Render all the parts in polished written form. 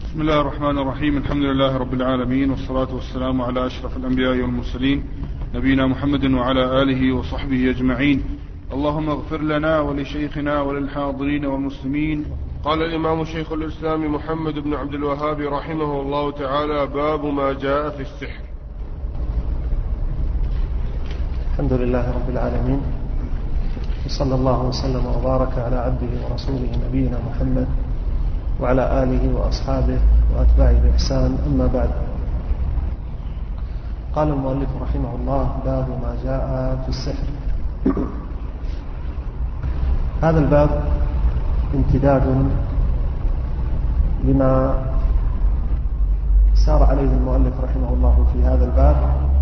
بسم الله الرحمن الرحيم. الحمد لله رب العالمين، والصلاة والسلام على أشرف الأنبياء والمرسلين نبينا محمد وعلى آله وصحبه أجمعين. اللهم اغفر لنا ولشيخنا وللحاضرين والمسلمين. قال الإمام شيخ الإسلام محمد بن عبد الوهاب رحمه الله تعالى: باب ما جاء في السحر. الحمد لله رب العالمين، وصلى الله وسلم وبارك على عبده ورسوله نبينا محمد وعلى آله وأصحابه وأتباعه بإحسان. أما بعد، قال المؤلف رحمه الله: باب ما جاء في السحر. هذا الباب امتداد لما سار عليه المؤلف رحمه الله في هذا الباب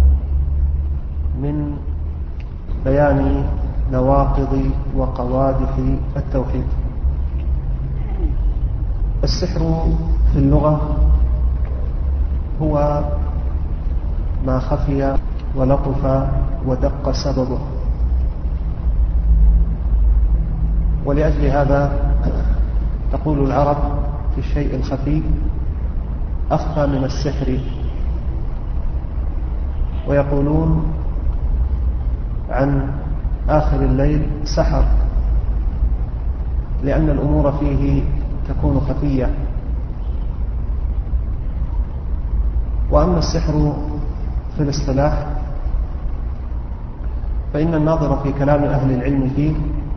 من بيان نواقض وقوادح التوحيد. السحر في اللغة هو ما خفي ولطف ودق سببه، ولأجل هذا تقول العرب في الشيء الخفي: أخفى من السحر. ويقولون عن آخر الليل سحر، لأن الأمور فيه تكون خفية. وأما السحر في الاصطلاح فإن الناظر في كلام أهل العلم فيه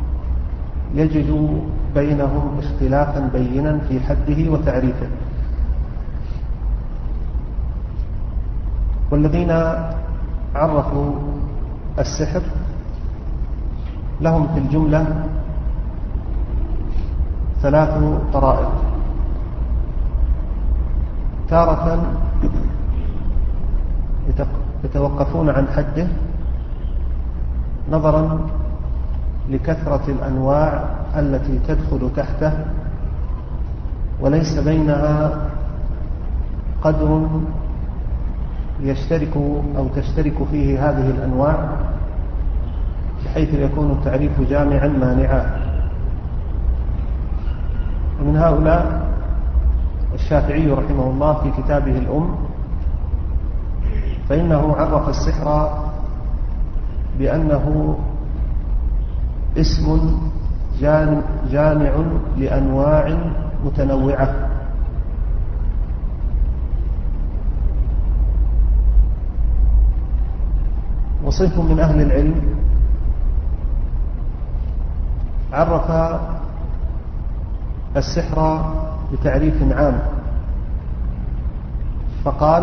يجد بينهم اختلافا بينا في حده وتعريفه. والذين عرفوا السحر لهم في الجملة ثلاث طرائق: تارة يتوقفون عن حده نظرا لكثرة الأنواع التي تدخل تحته، وليس بينها قدر يشترك أو تشترك فيه هذه الأنواع بحيث يكون التعريف جامعا مانعا. ومن هؤلاء الشافعي رحمه الله في كتابه الأم، فإنه عرف السحر بأنه اسم جامع لأنواع متنوعة. وصنف من أهل العلم عرف السحر بتعريف عام، فقال: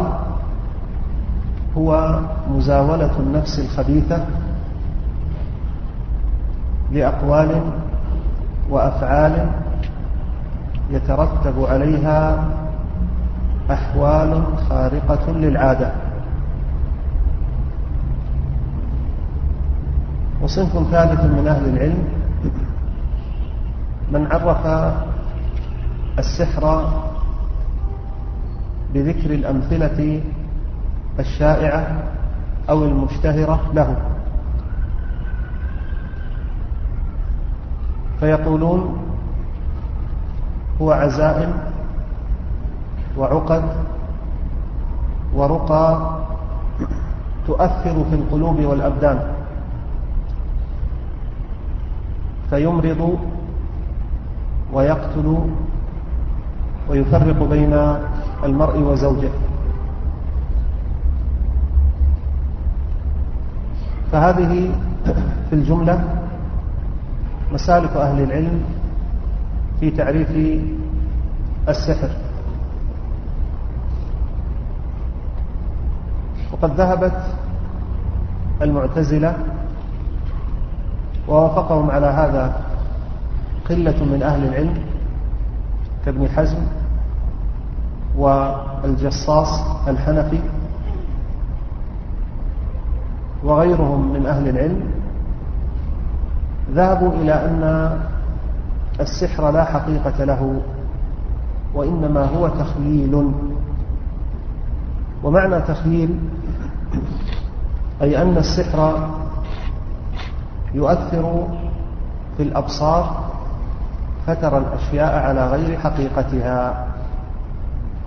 هو مزاولة النفس الخبيثة لأقوال وأفعال يترتب عليها أحوال خارقة للعادة. وصنف ثالث من أهل العلم من عرف السحر بذكر الأمثلة الشائعة أو المشتهرة له، فيقولون: هو عزائم وعقد ورقى تؤثر في القلوب والأبدان، فيمرض ويقتل ويفرق بين المرء وزوجه. فهذه في الجملة مسالك أهل العلم في تعريف السحر. وقد ذهبت المعتزلة ووافقهم على هذا قلة من أهل العلم كابن حزم والجصاص الحنفي وغيرهم من أهل العلم، ذهبوا إلى أن السحر لا حقيقة له، وإنما هو تخييل. ومعنى تخييل أي أن السحر يؤثر في الأبصار فترى الأشياء على غير حقيقتها.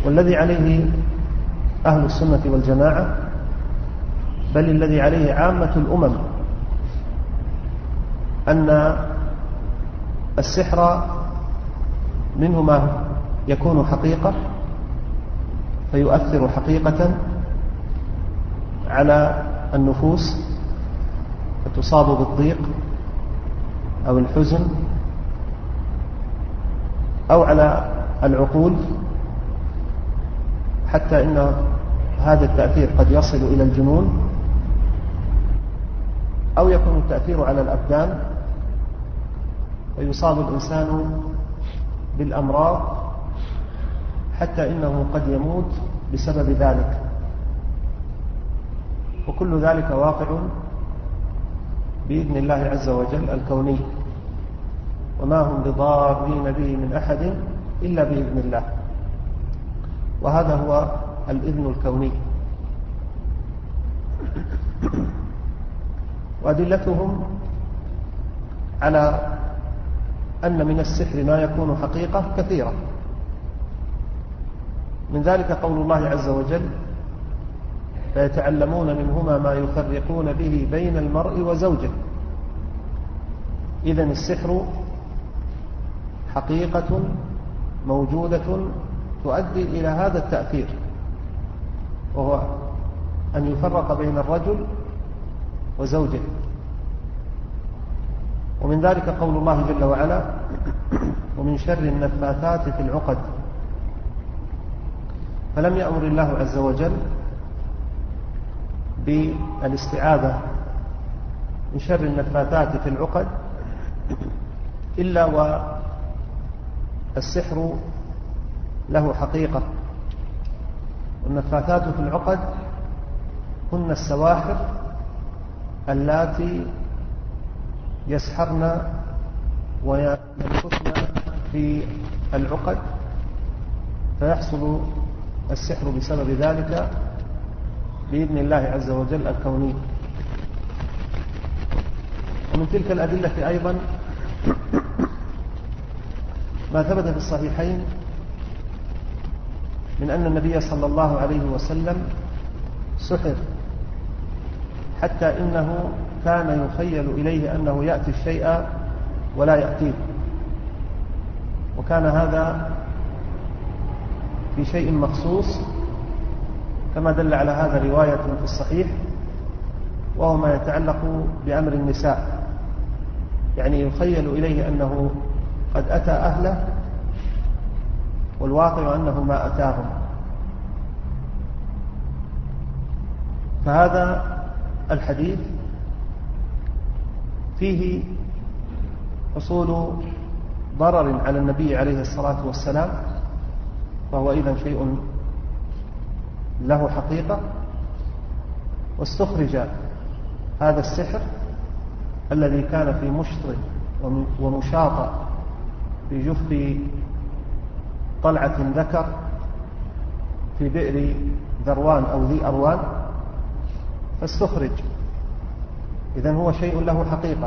والذي عليه أهل السنة والجماعة، بل الذي عليه عامة الأمم، أن السحر منه ما يكون حقيقة فيؤثر حقيقة على النفوس فتصاب بالضيق أو الحزن، أو على العقول حتى إن هذا التأثير قد يصل إلى الجنون، أو يكون التأثير على الأبدان ويصاب الإنسان بالأمراض حتى إنه قد يموت بسبب ذلك. وكل ذلك واقع بإذن الله عز وجل الكوني، وما هم بضارين به من أحد إلا بإذن الله، وهذا هو الإذن الكوني. وأدلتهم على أن من السحر ما يكون حقيقة كثيرة، من ذلك قول الله عز وجل: فيتعلمون منهما ما يفرقون به بين المرء وزوجه. إذن السحر حقيقة موجودة تؤدي إلى هذا التأثير، وهو أن يفرق بين الرجل وزوجه. ومن ذلك قول الله جل وعلا: ومن شر النفاثات في العقد. فلم يأمر الله عز وجل بالاستعاذة من شر النفاثات في العقد إلا والسحر له حقيقة. والنفاثات في العقد هن السواحر اللاتي يسحرن وينفثن في العقد، فيحصل السحر بسبب ذلك بإذن الله عز وجل الكوني. ومن تلك الأدلة أيضا ما ثبت في الصحيحين من أن النبي صلى الله عليه وسلم سحر حتى إنه كان يخيل إليه أنه يأتي الشيء ولا يأتيه، وكان هذا في شيء مخصوص كما دل على هذا رواية في الصحيح، وهو ما يتعلق بأمر النساء، يعني يخيل إليه أنه قد أتى أهله والواقع أنه ما أتاهم. فهذا الحديث فيه حصول ضرر على النبي عليه الصلاة والسلام، وهو إذن شيء له حقيقة، واستخرج هذا السحر الذي كان في مشط ومشاط في جف طلعة ذكر في بئر ذروان أو ذي أروان، فاستخرج. إذن هو شيء له حقيقة،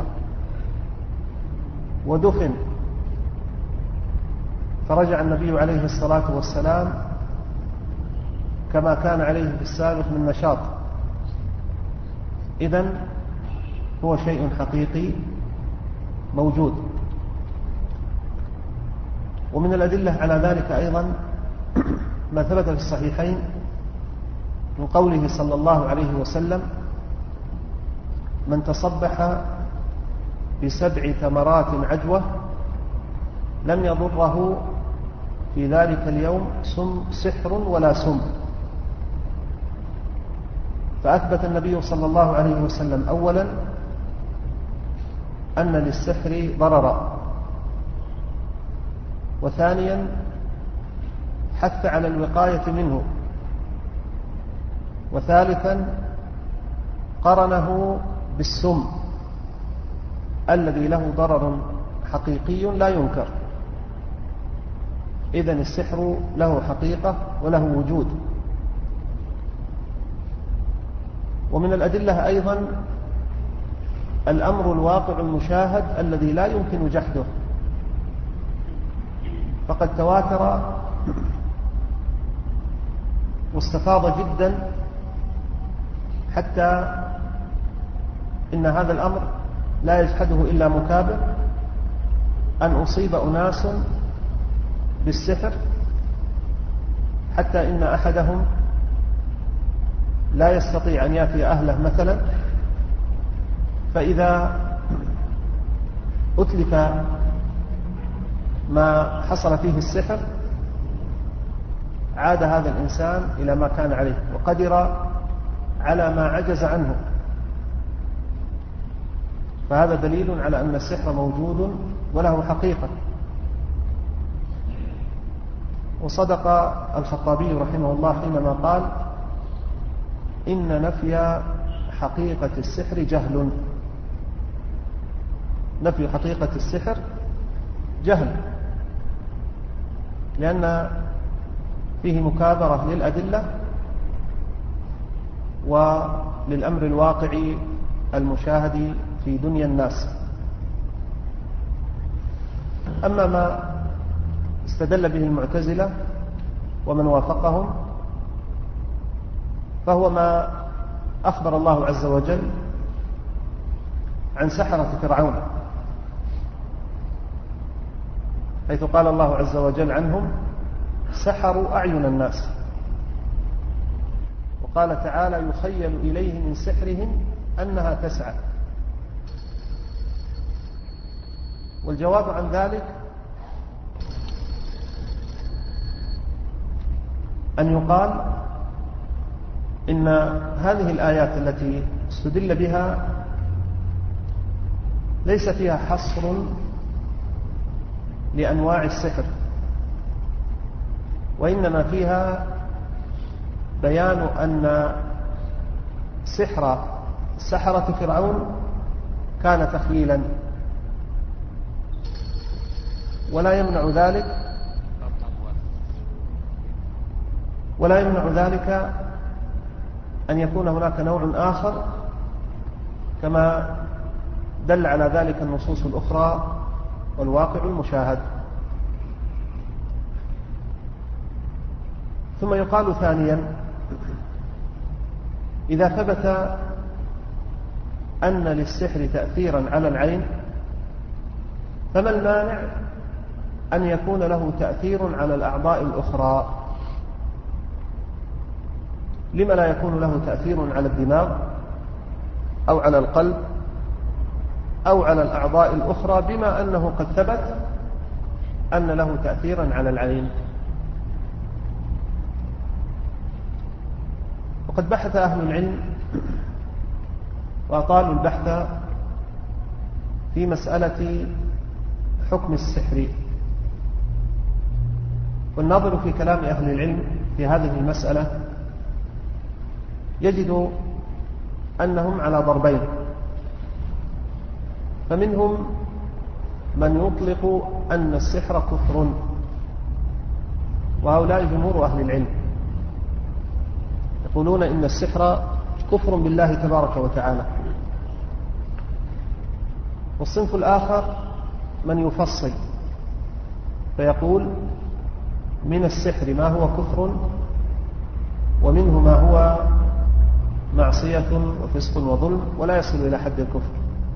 ودفن. فرجع النبي عليه الصلاة والسلام كما كان عليه في السابق من نشاط. إذن هو شيء حقيقي موجود. ومن الأدلة على ذلك أيضا ما ثبت في الصحيحين من قوله صلى الله عليه وسلم: من تصبح ب7 تمرات عجوة لم يضره في ذلك اليوم سحر ولا سم. فأثبت النبي صلى الله عليه وسلم أولا أن للسحر ضررا، وثانيا حث على الوقاية منه، وثالثا قرنه بالسم الذي له ضرر حقيقي لا ينكر. إذن السحر له حقيقة وله وجود. ومن الأدلة أيضا الأمر الواقع المشاهد الذي لا يمكن جحده، فقد تواتر واستفاض جدا حتى إن هذا الأمر لا يجحده إلا مكابر، أن أصيب أناس بالسحر حتى إن أحدهم لا يستطيع أن يأتي أهله مثلا، فإذا أتلف ما حصل فيه السحر عاد هذا الإنسان إلى ما كان عليه وقدر على ما عجز عنه. فهذا دليل على أن السحر موجود وله حقيقة. وصدق الخطابي رحمه الله حينما قال: إن نفي حقيقة السحر جهل. نفي حقيقة السحر جهل، لأن فيه مكابرة للأدلة وللأمر الواقعي المشاهد في دنيا الناس. أما ما استدل به المعتزلة ومن وافقهم فهو ما أخبر الله عز وجل عن سحرة فرعون، حيث قال الله عز وجل عنهم: سحروا أعين الناس. وقال تعالى: يخيل إليه من سحرهم أنها تسعى. والجواب عن ذلك أن يقال إن هذه الآيات التي استدل بها ليس فيها حصر لأنواع السحر، وإنما فيها بيان أن سحرة فرعون كان تخييلا، ولا يمنع ذلك أن يكون هناك نوع آخر، كما دل على ذلك النصوص الأخرى والواقع المشاهد. ثم يقال ثانيا: إذا ثبت أن للسحر تأثيرا على العين، فما المانع أن يكون له تأثير على الأعضاء الأخرى؟ لما لا يكون له تأثير على الدماغ أو على القلب أو على الأعضاء الأخرى، بما أنه قد ثبت أن له تأثيرا على العين؟ وقد بحث أهل العلم وأطالوا البحث في مسألة حكم السحر، والناظر في كلام أهل العلم في هذه المسألة يجد أنهم على ضربين. فمنهم من يطلق أن السحر كفر، وهؤلاء جمهور أهل العلم يقولون إن السحر كفر بالله تبارك وتعالى. والصنف الآخر من يفصل فيقول: من السحر ما هو كفر، ومنه ما هو معصية وفسق وظلم ولا يصل إلى حد الكفر.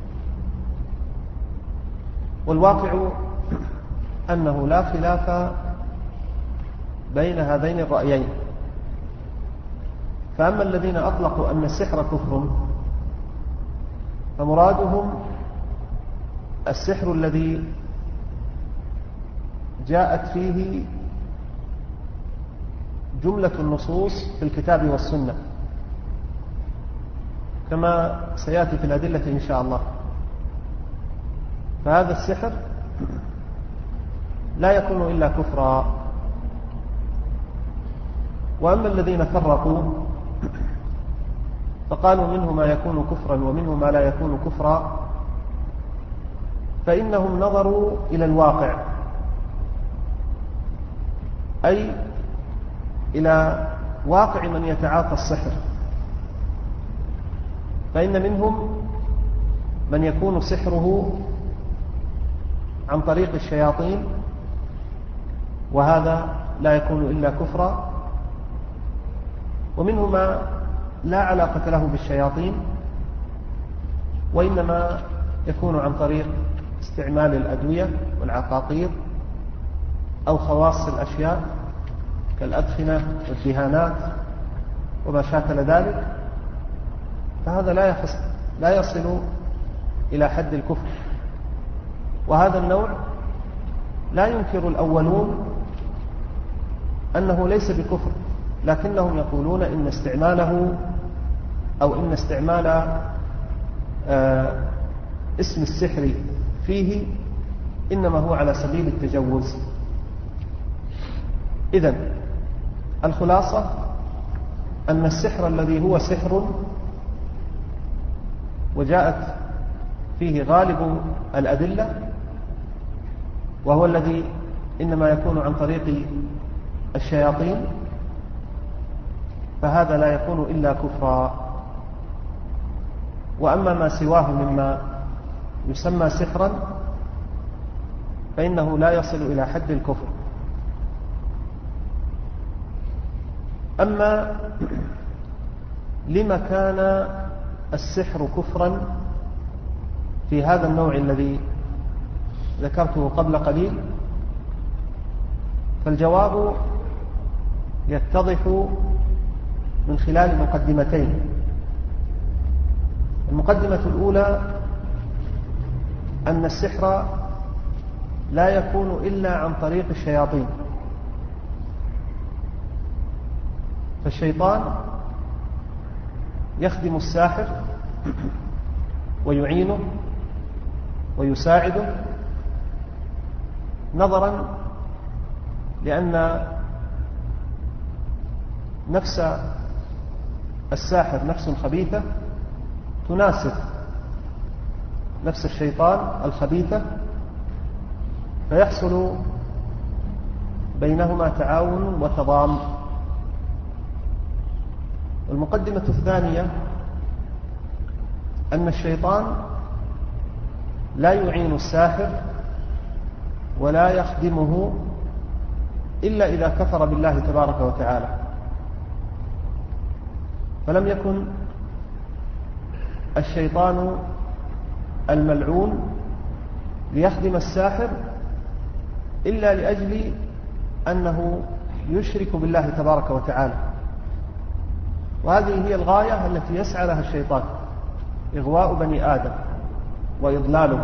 والواقع أنه لا خلاف بين هذين الرأيين. فأما الذين أطلقوا أن السحر كفر فمرادهم السحر الذي جاءت فيه جملة النصوص في الكتاب والسنة، كما سيأتي في الأدلة إن شاء الله. فهذا السحر لا يكون إلا كفرا. وأما الذين فرقوا فقالوا منه ما يكون كفرا ومنه ما لا يكون كفرا، فإنهم نظروا إلى الواقع، أي إلى واقع من يتعاطى السحر. فإن منهم من يكون سحره عن طريق الشياطين، وهذا لا يكون إلا كفرا. ومنه ما لا علاقة له بالشياطين، وإنما يكون عن طريق استعمال الأدوية والعقاقير أو خواص الأشياء كالأدخنة والدهانات وما شاكل ذلك، فهذا لا يصل إلى حد الكفر. وهذا النوع لا ينكر الأولون أنه ليس بكفر، لكنهم يقولون إن استعماله أو إن استعمال اسم السحر فيه إنما هو على سبيل التجوز. إذن الخلاصة أن السحر الذي هو سحر وجاءت فيه غالب الأدلة، وهو الذي إنما يكون عن طريق الشياطين، فهذا لا يكون إلا كفرا. وأما ما سواه مما يسمى سحرا فإنه لا يصل إلى حد الكفر. أما لما كان السحر كفرا في هذا النوع الذي ذكرته قبل قليل، فالجواب يتضح من خلال مقدمتين. المقدمة الأولى أن السحر لا يكون إلا عن طريق الشياطين، فالشيطان يخدم الساحر ويعينه ويساعده، نظرا لأن نفس الساحر نفس خبيثة تناسب نفس الشيطان الخبيثة، فيحصل بينهما تعاون وتضامن. المقدمة الثانية أن الشيطان لا يعين الساحر ولا يخدمه إلا إذا كفر بالله تبارك وتعالى، فلم يكن الشيطان الملعون ليخدم الساحر إلا لأجل أنه يشرك بالله تبارك وتعالى. وهذه هي الغاية التي يسعى لها الشيطان، إغواء بني آدم وإضلالهم.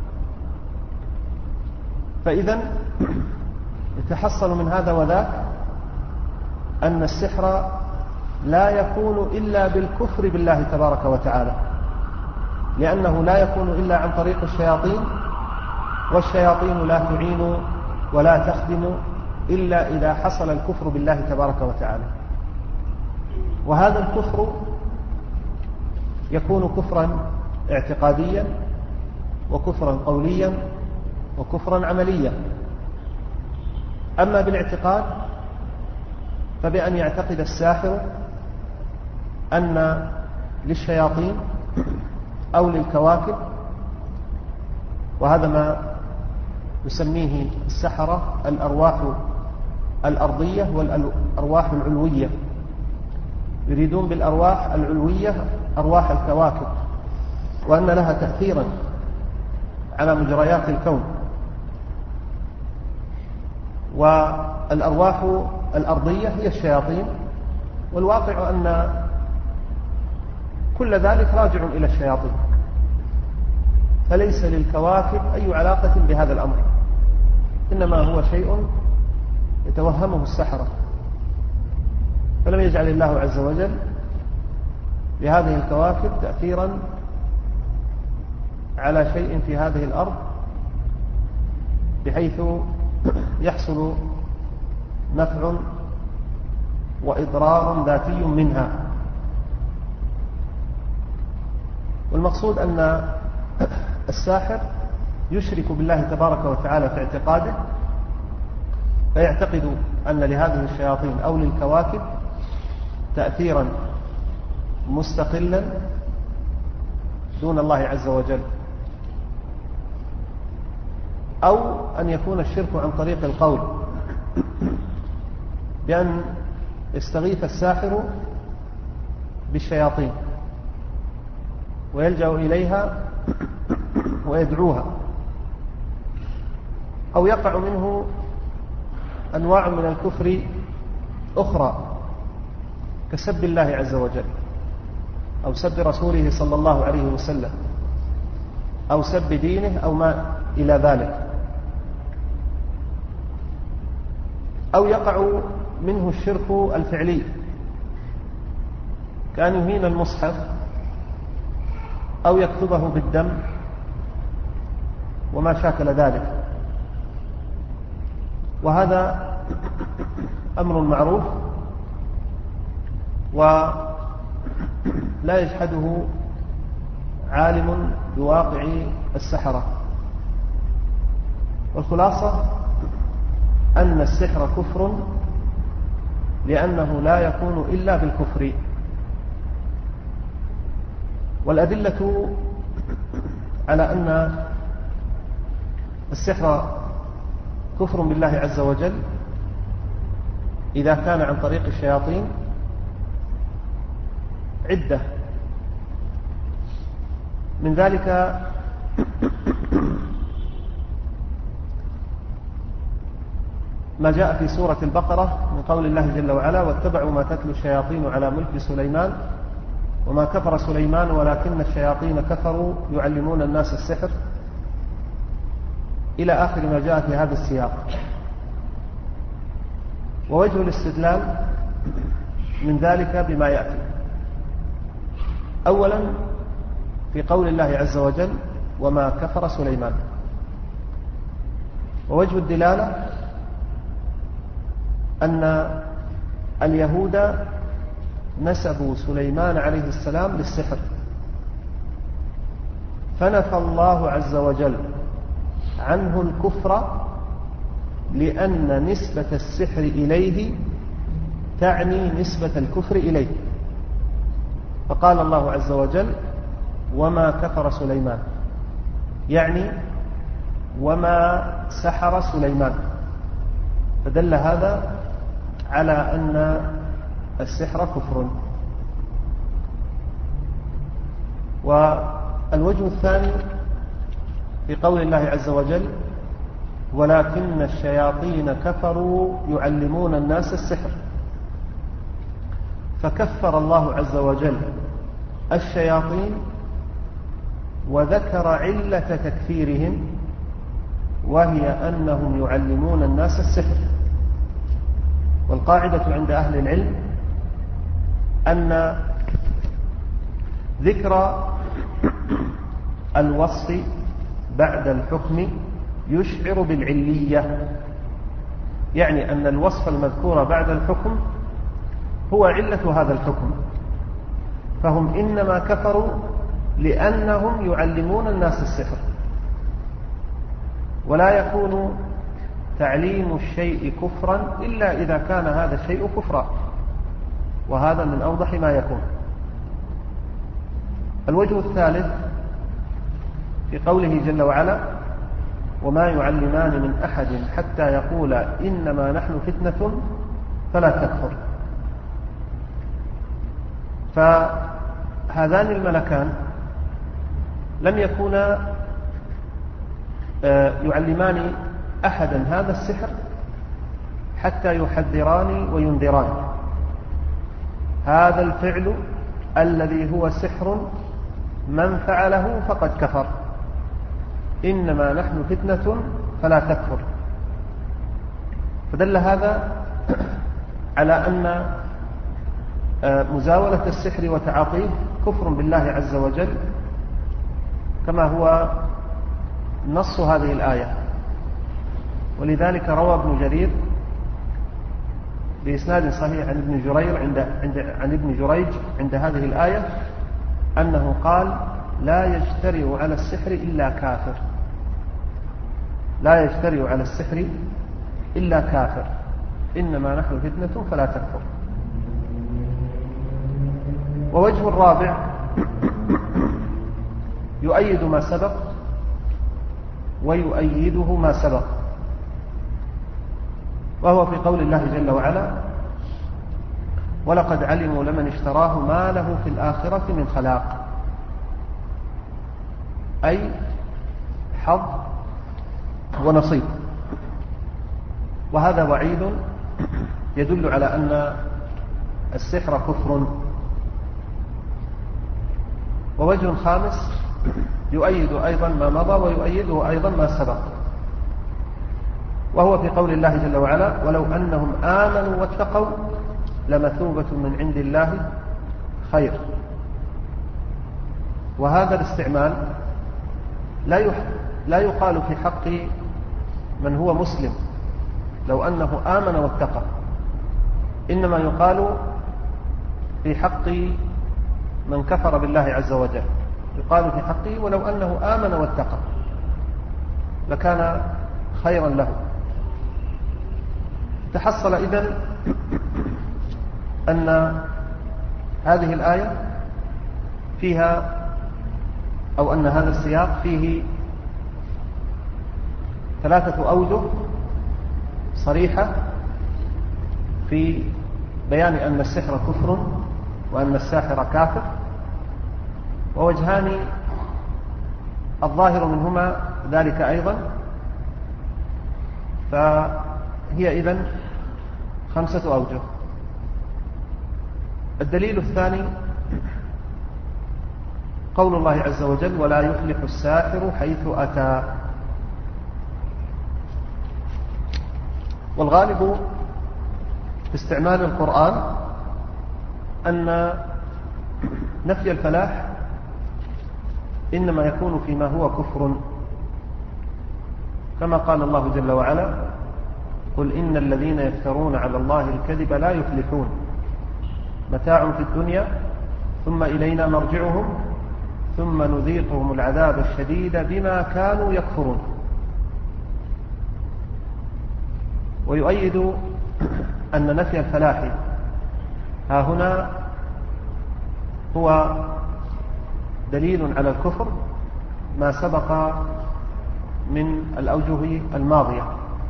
فإذن يتحصل من هذا وذاك أن السحر لا يكون إلا بالكفر بالله تبارك وتعالى، لأنه لا يكون إلا عن طريق الشياطين، والشياطين لا تعين ولا تخدم إلا إذا حصل الكفر بالله تبارك وتعالى. وهذا الكفر يكون كفرا اعتقاديا وكفرا قوليا وكفرا عمليا. أما بالاعتقاد فبأن يعتقد الساحر أن للشياطين أو للكواكب، وهذا ما يسميه السحرة الأرواح الأرضية والأرواح العلوية، يريدون بالأرواح العلوية أرواح الكواكب، وأن لها تأثيرا على مجريات الكون. والأرواح الأرضية هي الشياطين، والواقع أن كل ذلك راجع إلى الشياطين، فليس للكواكب أي علاقة بهذا الأمر، إنما هو شيء يتوهمه السحرة. فلم يجعل الله عز وجل لهذه الكواكب تأثيرا على شيء في هذه الأرض بحيث يحصل نفع وإضرار ذاتي منها. والمقصود أن الساحر يشرك بالله تبارك وتعالى في اعتقاده، فيعتقد أن لهذه الشياطين أو للكواكب تأثيرا مستقلا دون الله عز وجل، أو أن يكون الشرك عن طريق القول، بأن يستغيث الساحر بالشياطين ويلجأ إليها ويدعوها، أو يقع منه أنواع من الكفر أخرى كسب الله عز وجل، أو سب رسوله صلى الله عليه وسلم، أو سب دينه، أو ما إلى ذلك، أو يقع منه الشرك الفعلي كأن يهين المصحف أو يكتبه بالدم وما شاكل ذلك، وهذا أمر معروف ولا يجحده عالم بواقع السحرة. والخلاصة أن السحر كفر لأنه لا يكون إلا بالكفر. والأدلة على أن السحر كفر بالله عز وجل إذا كان عن طريق الشياطين عدة، من ذلك ما جاء في سورة البقرة من قول الله جل وعلا: واتبعوا ما تتلو الشياطين على ملك سليمان وما كفر سليمان ولكن الشياطين كفروا يعلمون الناس السحر، إلى آخر ما جاء في هذا السياق. ووجه الاستدلال من ذلك بما يأتي: أولا في قول الله عز وجل: وما كفر سليمان. ووجه الدلالة أن اليهود نسبوا سليمان عليه السلام للسحر، فنفى الله عز وجل عنه الكفر لأن نسبة السحر إليه تعني نسبة الكفر إليه، فقال الله عز وجل: وما كفر سليمان، يعني وما سحر سليمان، فدل هذا على أن السحر كفر. والوجه الثاني في قول الله عز وجل: ولكن الشياطين كفروا يعلمون الناس السحر، فكفر الله عز وجل الشياطين وذكر علة تكفيرهم، وهي أنهم يعلمون الناس السحر. والقاعدة عند أهل العلم أن ذكر الوصف بعد الحكم يشعر بالعلية، يعني أن الوصف المذكور بعد الحكم هو علة هذا الحكم، فهم إنما كفروا لأنهم يعلمون الناس السحر. ولا يكون تعليم الشيء كفرا إلا إذا كان هذا الشيء كفرا، وهذا من أوضح ما يكون. الوجه الثالث في قوله جل وعلا: وما يعلمان من أحد حتى يقولا إنما نحن فتنة فلا تكفر. فهذان الملكان لم يكونا يعلمان أحدا هذا السحر حتى يحذران وينذران: هذا الفعل الذي هو سحر من فعله فقد كفر، إنما نحن فتنة فلا تكفر. فدل هذا على أن مزاولة السحر وتعاطيه كفر بالله عز وجل، كما هو نص هذه الآية. ولذلك روى ابن جرير بإسناد صحيح عن ابن جريج عند هذه الآية أنه قال: لا يجترئ على السحر إلا كافر، لا يجترئ على السحر إلا كافر، إنما نحن فتنة فلا تكفر. ووجه الرابع يؤيد ما سبق ويؤيده ما سبق، وهو في قول الله جل وعلا: ولقد علموا لمن اشتراه ما له في الآخرة من خلاق، أي حظ ونصيب. وهذا وعيد يدل على أن السحر كفر. ووجه خامس يؤيد أيضا ما مضى ويؤيده أيضا ما سبق، وهو في قول الله جل وعلا: ولو أنهم آمنوا واتقوا لمثوبة من عند الله خير. وهذا الاستعمال لا يقال في حق من هو مسلم لو أنه آمن واتقى، إنما يقال في حق من كفر بالله عز وجل، يقال في حقه ولو أنه آمن واتقى لكان خيرا له. تحصل إذن أن هذه الآية فيها، أو أن هذا السياق فيه 3 أوجه صريحة في بيان أن السحر كفر وأن الساحر كافر، ووجهان الظاهر منهما ذلك أيضا، فهي إذن 5 أوجه. الدليل الثاني قول الله عز وجل: ولا يفلح الساحر حيث أتى. والغالب في استعمال القرآن أن نفي الفلاح إنما يكون فيما هو كفر، كما قال الله جل وعلا: قل إن الذين يفترون على الله الكذب لا يفلحون، متاع في الدنيا ثم إلينا مرجعهم ثم نذيقهم العذاب الشديد بما كانوا يكفرون. ويؤيد أن نفي الفلاح ها هنا هو دليل على الكفر ما سبق من الأوجه الماضية،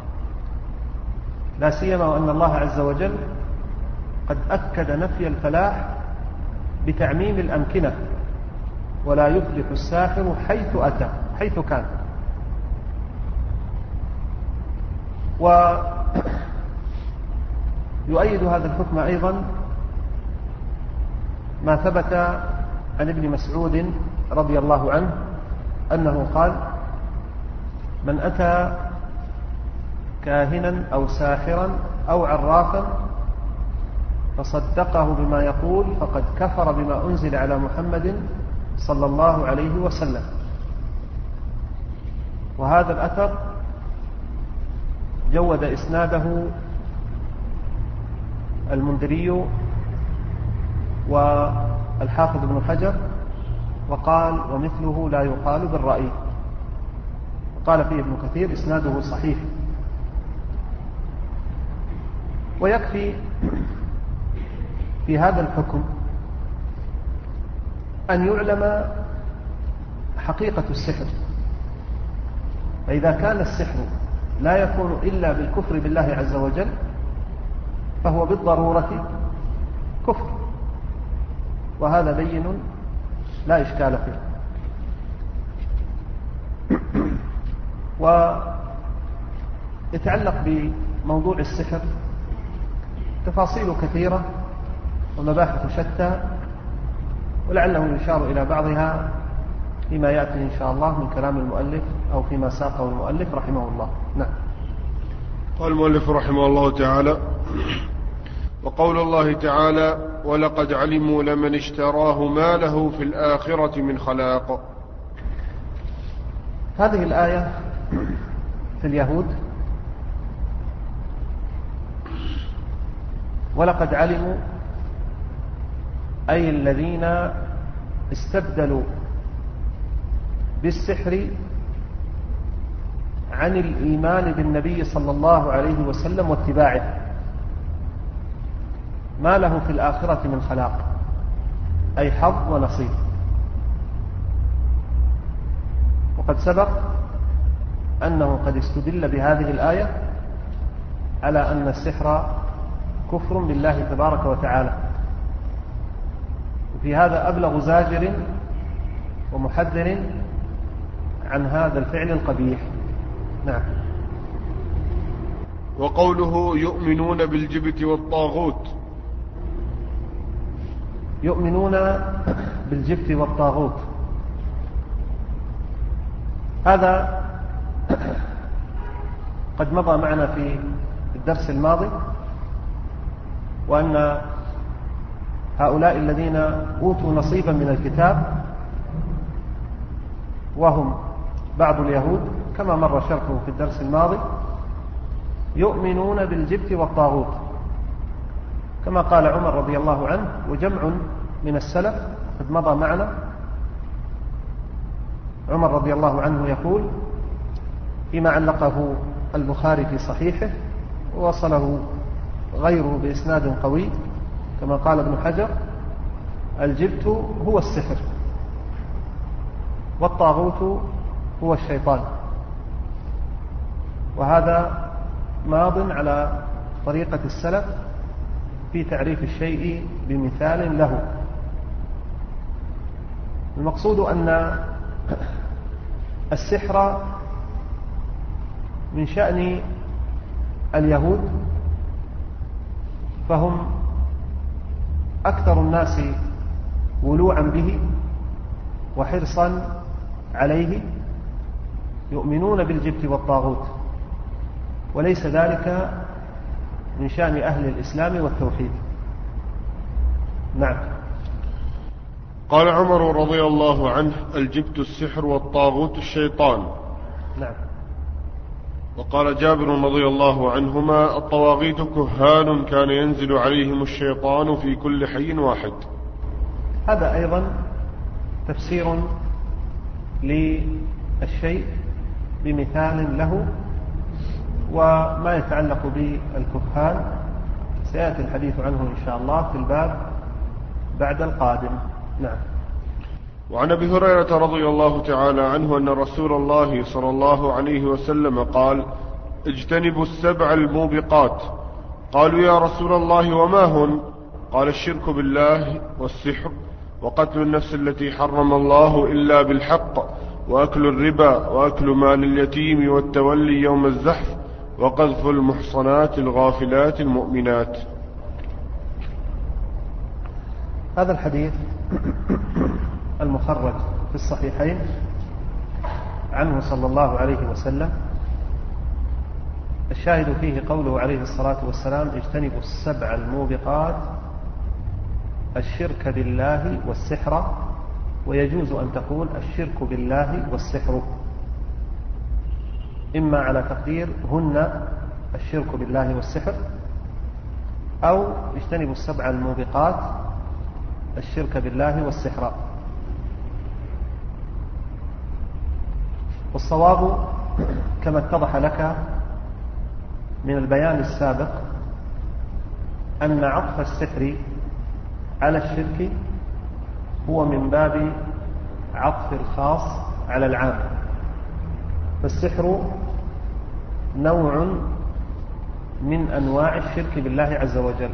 لا سيما وأن الله عز وجل قد أكد نفي الفلاح بتعميم الأمكنة: ولا يفلح الساحر حيث أتى، حيث كان. ويؤيد هذا الحكم أيضا ما ثبت عن ابن مسعود رضي الله عنه أنه قال: من أتى كاهنا أو ساحرا أو عرافا فصدقه بما يقول فقد كفر بما أنزل على محمد صلى الله عليه وسلم. وهذا الأثر جود إسناده المنذري والحافظ ابن حجر، وقال: ومثله لا يقال بالرأي. وقال فيه ابن كثير: إسناده صحيح. ويكفي في هذا الحكم أن يعلم حقيقة السحر، فإذا كان السحر لا يكون إلا بالكفر بالله عز وجل فهو بالضرورة كفر، وهذا بين لا إشكال فيه. ويتعلق بموضوع السحر تفاصيل كثيرة ومباحث شتى، ولعله يشار إلى بعضها فيما يأتي إن شاء الله من كلام المؤلف أو فيما ساقه المؤلف رحمه الله. نعم. قال المؤلف رحمه الله تعالى: وقول الله تعالى: ولقد علموا لمن اشتراه ما له في الآخرة من خلاق. هذه الآية في اليهود: ولقد علموا، أي الذين استبدلوا بالسحر عن الإيمان بالنبي صلى الله عليه وسلم واتباعه ما له في الآخرة من خلاق، أي حظ ونصيب. وقد سبق أنه قد استدل بهذه الآية على أن السحر كفر بالله تبارك وتعالى، في هذا أبلغ زاجر ومحذر عن هذا الفعل القبيح. نعم. وقوله يؤمنون بالجبت والطاغوت. يؤمنون بالجبت والطاغوت، هذا قد مضى معنا في الدرس الماضي، وأن هؤلاء الذين أوتوا نصيبا من الكتاب وهم بعض اليهود كما مر شرحه في الدرس الماضي يؤمنون بالجبت والطاغوت، كما قال عمر رضي الله عنه وجمع من السلف قد مضى معنا. عمر رضي الله عنه يقول فيما علقه البخاري في صحيحه ووصله غيره بإسناد قوي، كما قال ابن حجر: الجبت هو السحر والطاغوت هو الشيطان. وهذا ماض على طريقة السلف في تعريف الشيء بمثال له. المقصود أن السحر من شأن اليهود، فهم أكثر الناس ولوعا به وحرصا عليه، يؤمنون بالجبت والطاغوت، وليس ذلك من شأن أهل الإسلام والتوحيد. نعم. قال عمر رضي الله عنه: الجبت السحر والطاغوت الشيطان. نعم. وقال جابر رضي الله عنهما: الطواغيت كهان كان ينزل عليهم الشيطان في كل حي واحد. هذا أيضا تفسير للشيء بمثال له، وما يتعلق بالكهان سيأتي الحديث عنه إن شاء الله في الباب بعد القادم. نعم. وعن أبي هريرة رضي الله تعالى عنه أن رسول الله صلى الله عليه وسلم قال: اجتنبوا السبع الموبقات. قالوا: يا رسول الله وما هن؟ قال: الشرك بالله والسحر وقتل النفس التي حرم الله إلا بالحق وأكل الربا وأكل مال اليتيم والتولي يوم الزحف وقذف المحصنات الغافلات المؤمنات. هذا الحديث المخرج في الصحيحين عنه صلى الله عليه وسلم، الشاهد فيه قوله عليه الصلاة والسلام: اجتنبوا السبع الموبقات، الشرك بالله والسحر، ويجوز أن تقول الشرك بالله والسحر، إما على تقدير هن الشرك بالله والسحر، أو اجتنبوا السبع الموبقات الشرك بالله والسحر. والصواب كما اتضح لك من البيان السابق أن عطف السحر على الشرك هو من باب عطف الخاص على العام، فالسحر نوع من أنواع الشرك بالله عز وجل.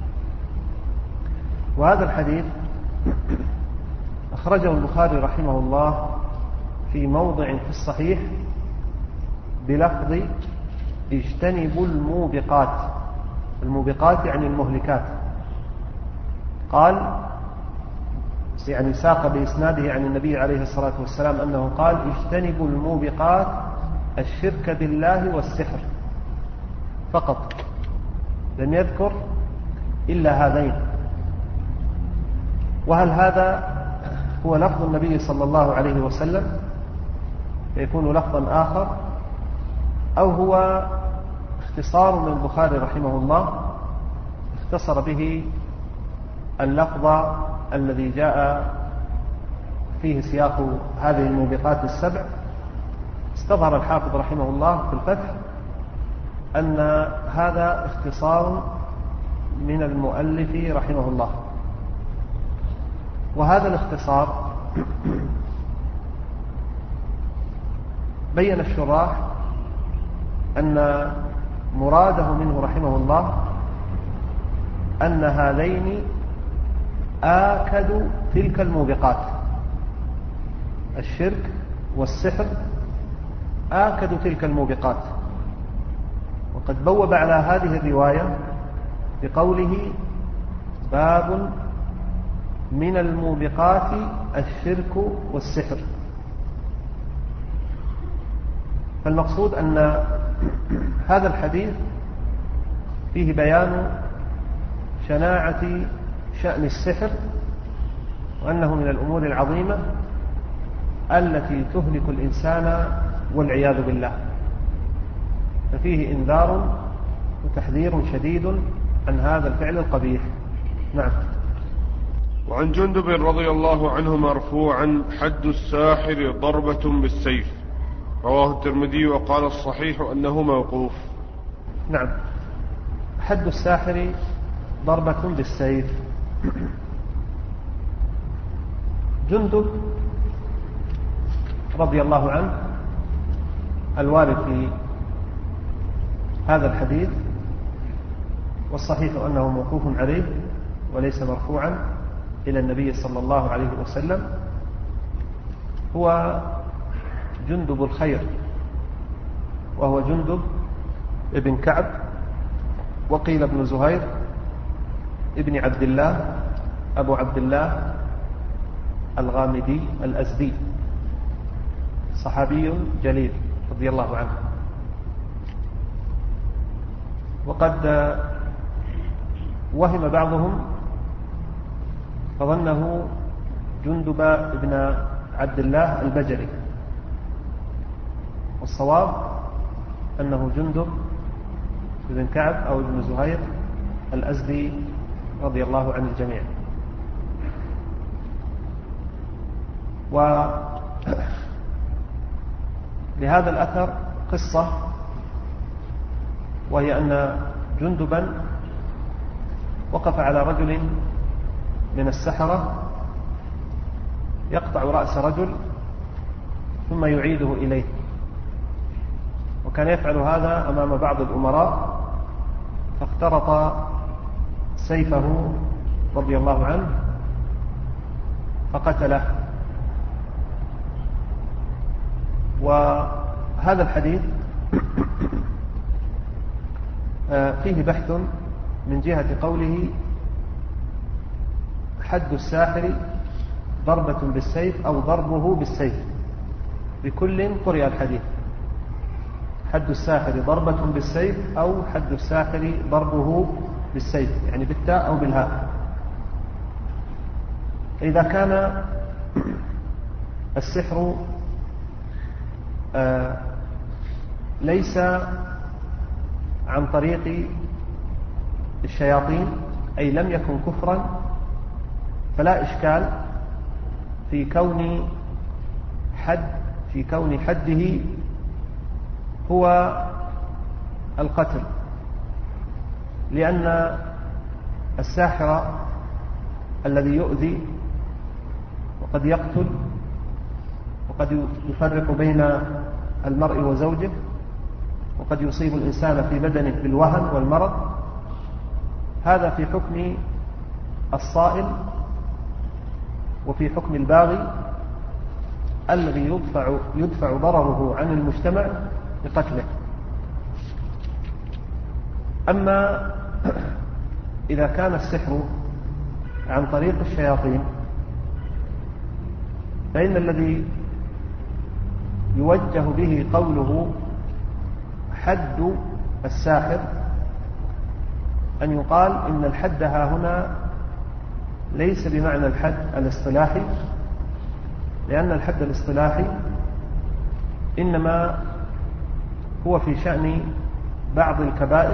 وهذا الحديث أخرجه البخاري رحمه الله في موضع في الصحيح بلفظ: اجتنبوا الموبقات. الموبقات يعني المهلكات. قال يعني ساق بإسناده عن النبي عليه الصلاة والسلام أنه قال: اجتنبوا الموبقات الشرك بالله والسحر فقط، لم يذكر إلا هذين. وهل هذا هو لفظ النبي صلى الله عليه وسلم فيكون لفظا آخر، أو هو اختصار من البخاري رحمه الله اختصر به اللفظ الذي جاء فيه سياق هذه الموبقات السبع؟ استظهر الحافظ رحمه الله في الفتح أن هذا اختصار من المؤلف رحمه الله. وهذا الاختصار بين الشراح أن مراده منه رحمه الله أن هذين آكد تلك الموبقات. الشرك والسحر آكد تلك الموبقات. وقد بوب على هذه الرواية بقوله باب من الموبقات الشرك والسحر. فالمقصود أن هذا الحديث فيه بيان شناعة شأن السحر، وأنه من الأمور العظيمة التي تهلك الإنسان والعياذ بالله، ففيه إنذار وتحذير شديد عن هذا الفعل القبيح. نعم. وعن جندب رضي الله عنه مرفوعا: حد الساحر ضربة بالسيف. رواه الترمذي وقال الصحيح أنه موقوف. نعم. حد الساحر ضربة بالسيف. جندب رضي الله عنه الوارد في هذا الحديث، والصحيح أنه موقوف عليه وليس مرفوعا إلى النبي صلى الله عليه وسلم، هو جندب الخير، وهو جندب ابن كعب، وقيل ابن زهير ابن عبد الله أبو عبد الله الغامدي الأزدي، صحابي جليل رضي الله عنه. وقد وهم بعضهم فظنه جندب ابن عبد الله البجلي، والصواب أنه جندب ابن كعب أو ابن زهير الأزدي رضي الله عن الجميع. ولهذا الأثر قصة، وهي أن جندبا وقف على رجل من السحرة يقطع رأس رجل ثم يعيده إليه، وكان يفعل هذا أمام بعض الأمراء، فاخترط سيفه رضي الله عنه فقتله. وهذا الحديث فيه بحث من جهة قوله حد الساحر ضربة بالسيف أو ضربه بالسيف، بكل قرئ الحديث: حد الساحر ضربة بالسيف أو حد الساحر ضربه بالسيف، يعني بالتاء أو بالهاء. إذا كان السحر ليس عن طريق الشياطين، أي لم يكن كفرا، فلا إشكال في كون حده هو القتل، لأن الساحر الذي يؤذي وقد يقتل وقد يفرق بين المرء وزوجه وقد يصيب الإنسان في بدنه بالوهن والمرض، هذا في حكم الصائل وفي حكم الباغي الذي يدفع ضرره عن المجتمع بقتله. أما إذا كان السحر عن طريق الشياطين، فإن الذي يوجه به قوله حد الساحر أن يقال إن الحد ها هنا ليس بمعنى الحد الاصطلاحي، لأن الحد الاصطلاحي إنما هو في شأن بعض الكبائر،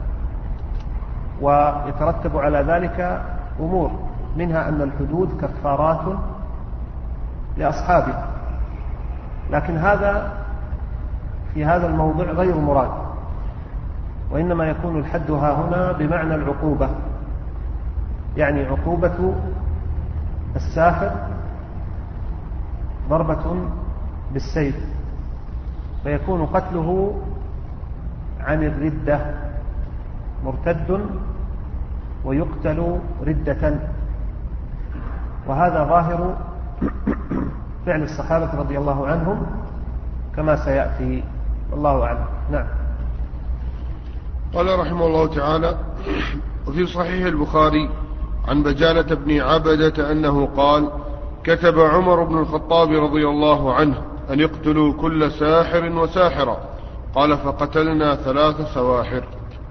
ويترتب على ذلك أمور، منها أن الحدود كفارات لأصحابه، لكن هذا في هذا الموضع غير مراد، وإنما يكون الحد ها هنا بمعنى العقوبة، يعني عقوبة الساحر ضربة بالسيف، فيكون قتله عن الردة، مرتد ويقتل ردة، وهذا ظاهر فعل الصحابة رضي الله عنهم كما سيأتي، والله أعلم. نعم. قال رحمه الله تعالى: وفي صحيح البخاري عن بجالة بن عبدة أنه قال: كتب عمر بن الخطاب رضي الله عنه أن يقتلوا كل ساحر وساحرة. قال: فقتلنا 3 سواحر.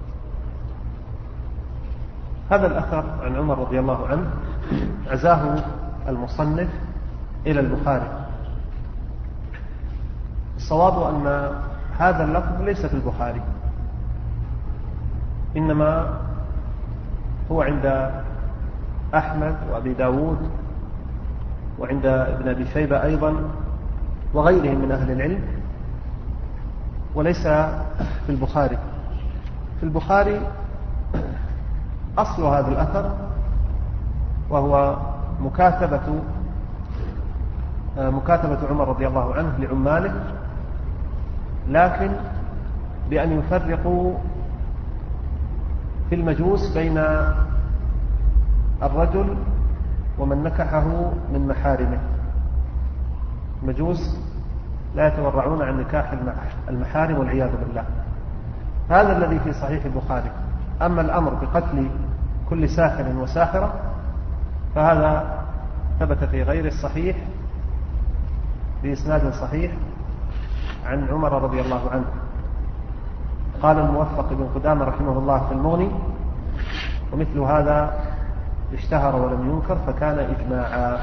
هذا الأثر عن عمر رضي الله عنه عزاه المصنف إلى البخاري. الصواب أن هذا اللفظ ليس في البخاري، إنما هو عند أحمد وأبي داود وعند ابن أبي شيبة أيضا وغيرهم من أهل العلم، وليس في البخاري. في البخاري أصل هذا الأثر وهو مكاتبة عمر رضي الله عنه لعماله، لكن بأن يفرقوا في المجوس بين الرجل ومن نكحه من محارمه. المجوس لا يتورعون عن نكاح المحارم والعياذ بالله. هذا الذي في صحيح البخاري. أما الأمر بقتل كل ساحر وساحرة فهذا ثبت في غير الصحيح بإسناد صحيح عن عمر رضي الله عنه. قال الموفق بن قدامة رحمه الله في المغني: ومثل هذا اشتهر ولم ينكر فكان إجماعا.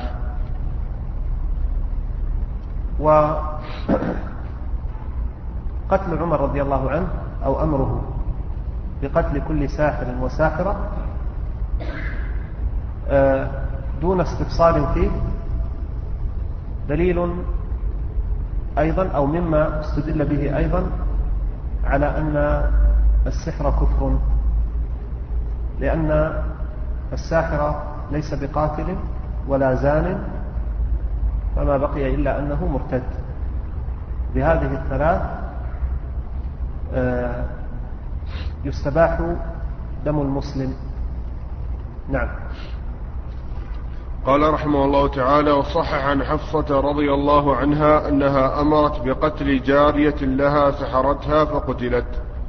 وقتل عمر رضي الله عنه أو أمره بقتل كل ساحر وساحرة دون استفصال فيه دليل أيضا، أو مما استدل به أيضا على أن السحر كفر، لأن الساحر ليس بقاتل ولا زان، فما بقي إلا أنه مرتد. بهذه الثلاث يستباح دم المسلم. نعم. قال رحمه الله تعالى: وصحح عن حفصة رضي الله عنها أنها أمرت بقتل جارية لها سحرتها فقتلت.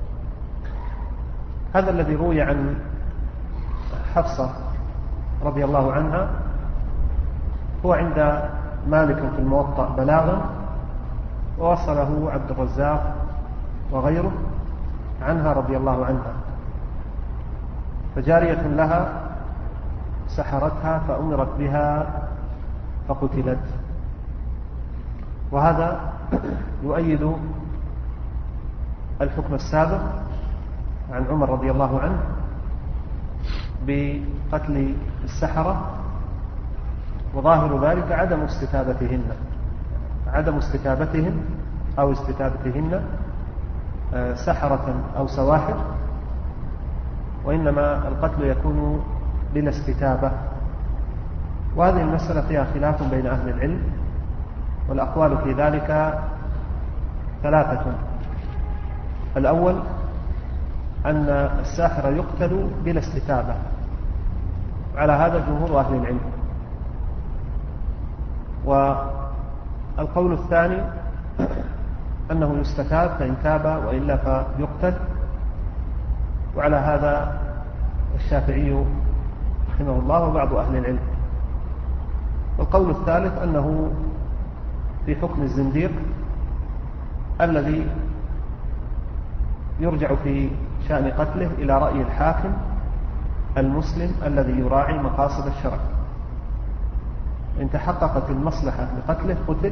هذا الذي روي عن حفصة رضي الله عنها هو عند مالك في الموطأ بلاغا، ووصله عبد الرزاق وغيره عنها رضي الله عنها. فجارية لها سحرتها فأمرت بها فقتلت. وهذا يؤيد الحكم السابق عن عمر رضي الله عنه بقتل السحرة، وظاهر ذلك عدم استتابتهم أو استتابتهن سحرة أو سواحر، وإنما القتل يكون بلا استتابة. وهذه المسألة فيها خلاف بين أهل العلم، والأقوال في ذلك 3. الأول أن الساحر يقتل بلا استتابة، على هذا جمهور أهل العلم. والقول الثاني أنه يستتاب، فإن تاب وإلا فيقتل، وعلى هذا الشافعي رحمه الله وبعض أهل العلم. والقول الثالث أنه في حكم الزنديق الذي يرجع في شأن قتله إلى رأي الحاكم المسلم الذي يراعي مقاصد الشرع. إن تحققت المصلحة لقتله قتل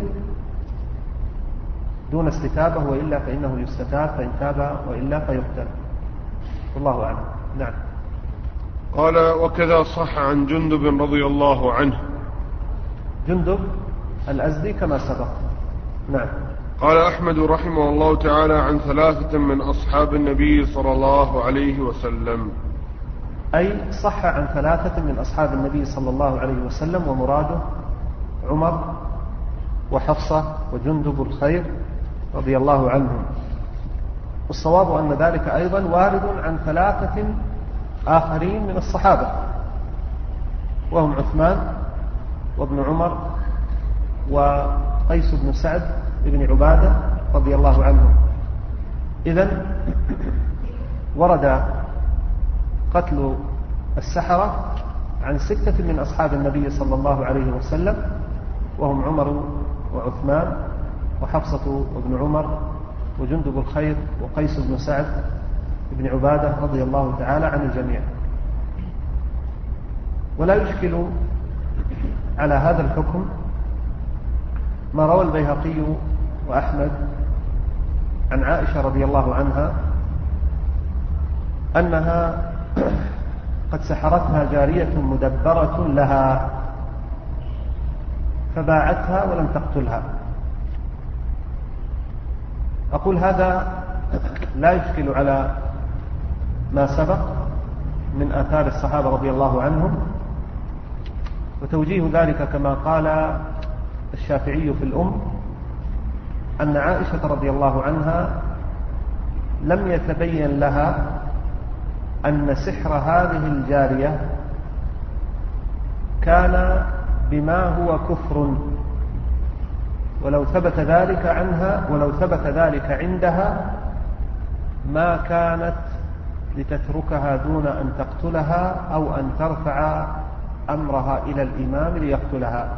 دون استتابة، وإلا فإنه يستتاب، فإن تاب وإلا فيقتل. والله أعلم. نعم. قال: وكذا صح عن جندب رضي الله عنه. جندب الأزدي كما سبق. نعم. قال أحمد رحمه الله تعالى: عن 3 من أصحاب النبي صلى الله عليه وسلم. أي صح عن 3 من أصحاب النبي صلى الله عليه وسلم، ومراده عمر وحفصة وجندب الخير رضي الله عنهم. والصواب أن ذلك أيضا وارد عن 3 آخرين من الصحابة، وهم عثمان وابن عمر وقيس بن سعد بن عبادة رضي الله عنهم. إذن ورد قتل السحرة عن 6 من أصحاب النبي صلى الله عليه وسلم، وهم عمر وعثمان وحفصة وابن عمر وجندب الخير وقيس بن سعد بن عبادة رضي الله تعالى عن الجميع. ولا يشكل على هذا الحكم ما روى البيهقي وأحمد عن عائشة رضي الله عنها أنها قد سحرتها جارية مدبرة لها فباعتها ولم تقتلها. أقول هذا لا يشكل على ما سبق من آثار الصحابة رضي الله عنهم، وتوجيه ذلك كما قال الشافعي في الأم أن عائشة رضي الله عنها لم يتبين لها أن سحر هذه الجارية كان بما هو كفر، ولو ثبت ذلك عندها ما كانت لتتركها دون أن تقتلها أو أن ترفع أمرها إلى الإمام ليقتلها.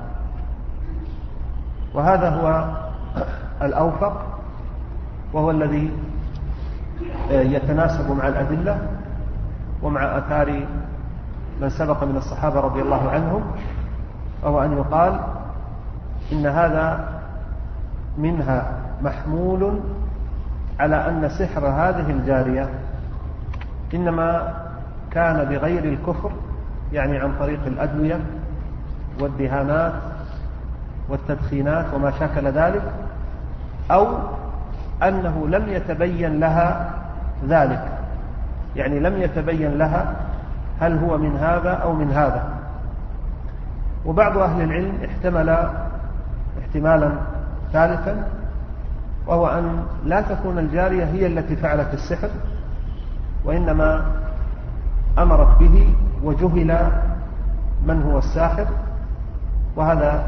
وهذا هو الأوفق، وهو الذي يتناسب مع الأدلة ومع آثار من سبق من الصحابة رضي الله عنهم، وهو أن يقال إن هذا منها محمول على أن سحر هذه الجارية إنما كان بغير الكفر، يعني عن طريق الأدوية والدهانات والتدخينات وما شاكل ذلك، أو أنه لم يتبين لها ذلك، يعني لم يتبين لها هل هو من هذا أو من هذا. وبعض أهل العلم احتمل احتمالا ثالثا، وهو أن لا تكون الجارية هي التي فعلت السحر، وإنما أمرت به وجهل من هو الساحر، وهذا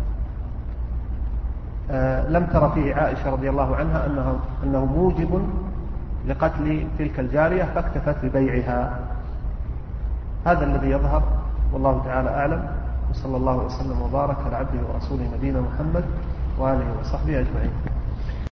لم تر فيه عائشة رضي الله عنها أنه موجب لقتل تلك الجارية فاكتفت ببيعها. هذا الذي يظهر، والله تعالى أعلم، وصلى الله وسلم وبارك على عبده ورسوله نبينا محمد وآله وصحبه أجمعين.